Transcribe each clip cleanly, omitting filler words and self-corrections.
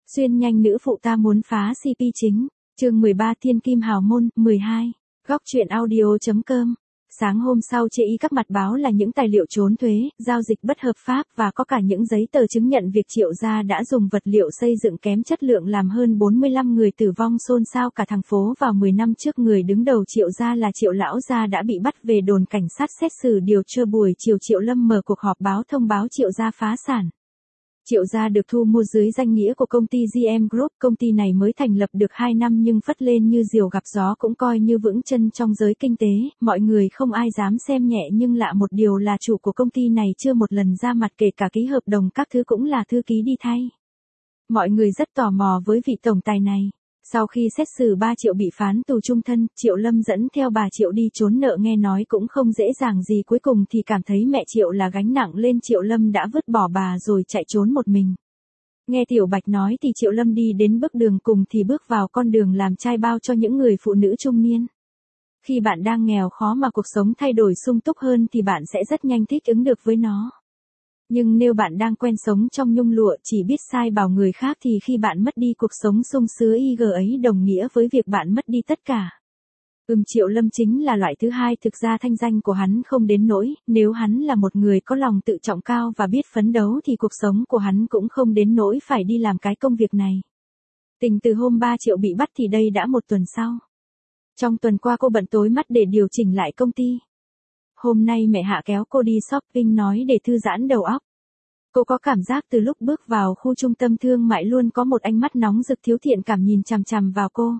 Xuyên nhanh nữ phụ ta muốn phá CP chính. Chương 13 Thiên Kim Hào Môn, 12. Góc truyện audio.com. Sáng hôm sau chê y các mặt báo là những tài liệu trốn thuế, giao dịch bất hợp pháp và có cả những giấy tờ chứng nhận việc Triệu gia đã dùng vật liệu xây dựng kém chất lượng làm hơn 45 người tử vong xôn xao cả thành phố. Vào 10 năm trước, người đứng đầu Triệu gia là Triệu lão gia đã bị bắt về đồn cảnh sát xét xử điều tra. Buổi chiều Triệu Lâm mở cuộc họp báo thông báo Triệu gia phá sản. Triệu gia được thu mua dưới danh nghĩa của công ty GM Group. Công ty này mới thành lập được 2 năm nhưng phất lên như diều gặp gió, cũng coi như vững chân trong giới kinh tế. Mọi người không ai dám xem nhẹ, nhưng lạ một điều là chủ của công ty này chưa một lần ra mặt, kể cả ký hợp đồng các thứ cũng là thư ký đi thay. Mọi người rất tò mò với vị tổng tài này. Sau khi xét xử 3 Triệu bị phán tù chung thân, Triệu Lâm dẫn theo bà Triệu đi trốn nợ, nghe nói cũng không dễ dàng gì. Cuối cùng thì cảm thấy mẹ Triệu là gánh nặng lên, Triệu Lâm đã vứt bỏ bà rồi chạy trốn một mình. Nghe Tiểu Bạch nói thì Triệu Lâm đi đến bước đường cùng thì bước vào con đường làm trai bao cho những người phụ nữ trung niên. Khi bạn đang nghèo khó mà cuộc sống thay đổi sung túc hơn thì bạn sẽ rất nhanh thích ứng được với nó. Nhưng nếu bạn đang quen sống trong nhung lụa, chỉ biết sai bảo người khác, thì khi bạn mất đi cuộc sống sung sướng ấy đồng nghĩa với việc bạn mất đi tất cả. Triệu Lâm chính là loại thứ hai. Thực ra thanh danh của hắn không đến nỗi, nếu hắn là một người có lòng tự trọng cao và biết phấn đấu thì cuộc sống của hắn cũng không đến nỗi phải đi làm cái công việc này. Tính từ hôm 3 Triệu bị bắt thì đây đã một tuần sau. Trong tuần qua cô bận tối mắt để điều chỉnh lại công ty. Hôm nay mẹ Hạ kéo cô đi shopping, nói để thư giãn đầu óc. Cô có cảm giác từ lúc bước vào khu trung tâm thương mại luôn có một ánh mắt nóng rực thiếu thiện cảm nhìn chằm chằm vào cô.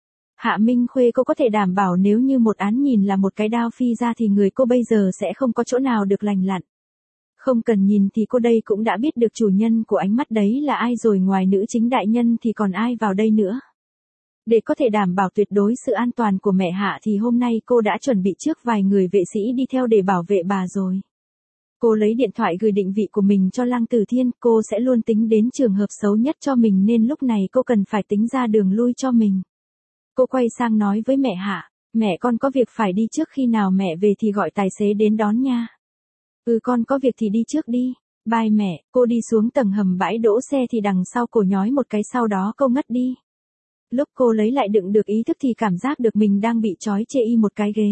Hạ Minh Khuê, cô có thể đảm bảo nếu như một án nhìn là một cái đao phi ra thì người cô bây giờ sẽ không có chỗ nào được lành lặn. Không cần nhìn thì cô đây cũng đã biết được chủ nhân của ánh mắt đấy là ai rồi, ngoài nữ chính đại nhân thì còn ai vào đây nữa. Để có thể đảm bảo tuyệt đối sự an toàn của mẹ Hạ thì hôm nay cô đã chuẩn bị trước vài người vệ sĩ đi theo để bảo vệ bà rồi. Cô lấy điện thoại gửi định vị của mình cho Lăng Tử Thiên, cô sẽ luôn tính đến trường hợp xấu nhất cho mình nên lúc này cô cần phải tính ra đường lui cho mình. Cô quay sang nói với mẹ Hạ, mẹ con có việc phải đi trước, khi nào mẹ về thì gọi tài xế đến đón nha. Con có việc thì đi trước đi. Bye mẹ. Cô đi xuống tầng hầm bãi đỗ xe thì đằng sau cô nhói một cái, sau đó cô ngất đi. Lúc cô lấy lại đựng được ý thức thì cảm giác được mình đang bị trói chê y một cái ghế.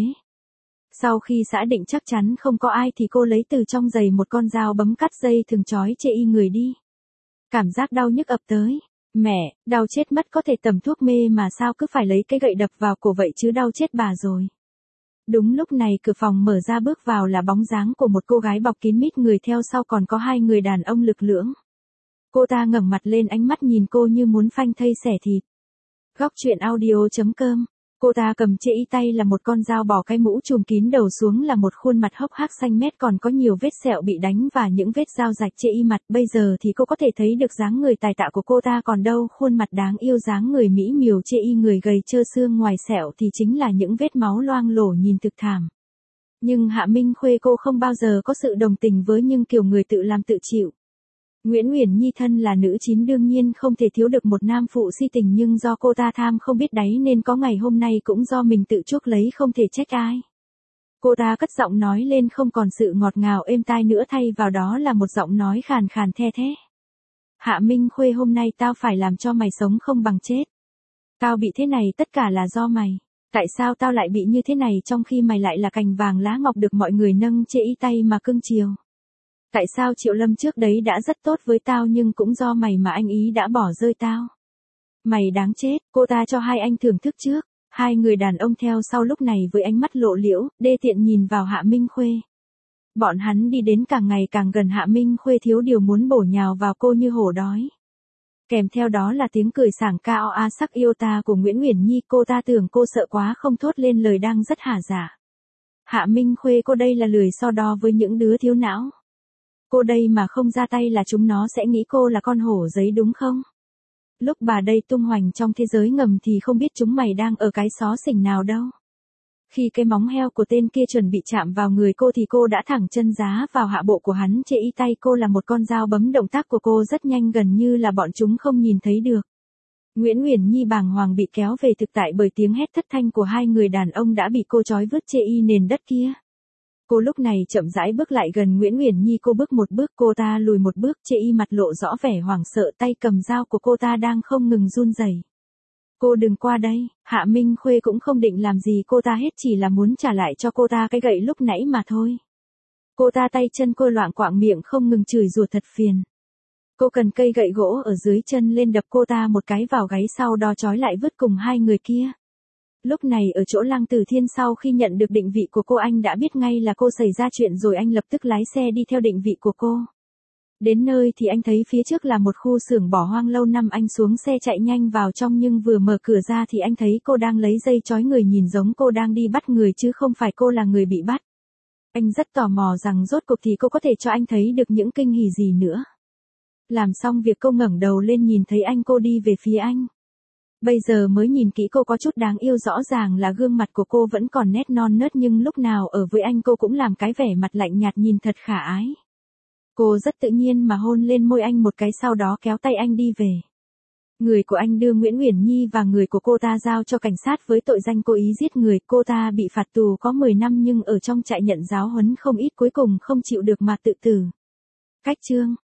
Sau khi xác định chắc chắn không có ai thì cô lấy từ trong giày một con dao bấm cắt dây thừng trói chê y người đi. Cảm giác đau nhức ập tới. Mẹ, đau chết mất, có thể tầm thuốc mê mà sao cứ phải lấy cái gậy đập vào cổ vậy chứ, đau chết bà rồi. Đúng lúc này cửa phòng mở ra, bước vào là bóng dáng của một cô gái bọc kín mít, người theo sau còn có 2 người đàn ông lực lưỡng. Cô ta ngẩng mặt lên, ánh mắt nhìn cô như muốn phanh thây xẻ thịt. Góc truyện audio.com. Cô ta cầm chê y tay là một con dao, bỏ cái mũ trùm kín đầu xuống là một khuôn mặt hốc hác xanh mét, còn có nhiều vết sẹo bị đánh và những vết dao rạch chê y mặt. Bây giờ thì cô có thể thấy được dáng người tài tạ của cô ta, còn đâu khuôn mặt đáng yêu, dáng người mỹ miều chê y người gầy trơ xương, ngoài sẹo thì chính là những vết máu loang lổ nhìn thực thảm. Nhưng Hạ Minh Khuê cô không bao giờ có sự đồng tình với những kiểu người tự làm tự chịu. Nguyễn Uyển Nhi thân là nữ chính đương nhiên không thể thiếu được một nam phụ si tình, nhưng do cô ta tham không biết đáy nên có ngày hôm nay cũng do mình tự chuốc lấy, không thể trách ai. Cô ta cất giọng nói lên, không còn sự ngọt ngào êm tai nữa, thay vào đó là một giọng nói khàn khàn the thé. Hạ Minh Khuê, hôm nay tao phải làm cho mày sống không bằng chết. Tao bị thế này tất cả là do mày. Tại sao tao lại bị như thế này trong khi mày lại là cành vàng lá ngọc được mọi người nâng chê y tay mà cưng chiều? Tại sao Triệu Lâm trước đấy đã rất tốt với tao nhưng cũng do mày mà anh ý đã bỏ rơi tao? Mày đáng chết. Cô ta cho 2 anh thưởng thức trước. 2 người đàn ông theo sau lúc này với ánh mắt lộ liễu, đê tiện nhìn vào Hạ Minh Khuê. Bọn hắn đi đến càng ngày càng gần, Hạ Minh Khuê thiếu điều muốn bổ nhào vào cô như hổ đói. Kèm theo đó là tiếng cười sảng cao a sắc yêu ta của Nguyễn Uyển Nhi. Cô ta tưởng cô sợ quá không thốt lên lời đang rất hả dạ. Hạ Minh Khuê, cô đây là lười so đo với những đứa thiếu não. Cô đây mà không ra tay là chúng nó sẽ nghĩ cô là con hổ giấy đúng không? Lúc bà đây tung hoành trong thế giới ngầm thì không biết chúng mày đang ở cái xó xỉnh nào đâu. Khi cái móng heo của tên kia chuẩn bị chạm vào người cô thì cô đã thẳng chân giá vào hạ bộ của hắn, chê y tay cô là một con dao bấm, động tác của cô rất nhanh, gần như là bọn chúng không nhìn thấy được. Nguyễn Uyển Nhi bàng hoàng bị kéo về thực tại bởi tiếng hét thất thanh của 2 người đàn ông đã bị cô trói vứt chê y nền đất kia. Cô lúc này chậm rãi bước lại gần Nguyễn Uyển Nhi, cô bước một bước, cô ta lùi một bước, chê y mặt lộ rõ vẻ hoảng sợ, tay cầm dao của cô ta đang không ngừng run rẩy. Cô đừng qua đây, Hạ Minh Khuê cũng không định làm gì cô ta hết, chỉ là muốn trả lại cho cô ta cái gậy lúc nãy mà thôi. Cô ta tay chân cô loạng quạng, miệng không ngừng chửi rủa thật phiền. Cô cần cây gậy gỗ ở dưới chân lên đập cô ta một cái vào gáy, sau đó trói lại vứt cùng hai người kia. Lúc này ở chỗ Lăng Tử Thiên, sau khi nhận được định vị của cô, anh đã biết ngay là cô xảy ra chuyện rồi, anh lập tức lái xe đi theo định vị của cô. Đến nơi thì anh thấy phía trước là một khu xưởng bỏ hoang lâu năm, anh xuống xe chạy nhanh vào trong, nhưng vừa mở cửa ra thì anh thấy cô đang lấy dây trói người, nhìn giống cô đang đi bắt người chứ không phải cô là người bị bắt. Anh rất tò mò rằng rốt cuộc thì cô có thể cho anh thấy được những kinh hỉ gì nữa. Làm xong việc cô ngẩng đầu lên nhìn thấy anh, cô đi về phía anh. Bây giờ mới nhìn kỹ cô có chút đáng yêu, rõ ràng là gương mặt của cô vẫn còn nét non nớt, nhưng lúc nào ở với anh cô cũng làm cái vẻ mặt lạnh nhạt nhìn thật khả ái. Cô rất tự nhiên mà hôn lên môi anh một cái, sau đó kéo tay anh đi về. Người của anh đưa Nguyễn Uyển Nhi và người của cô ta giao cho cảnh sát với tội danh cố ý giết người. Cô ta bị phạt tù có 10 năm nhưng ở trong trại nhận giáo huấn không ít, cuối cùng không chịu được mà tự tử. Cách chương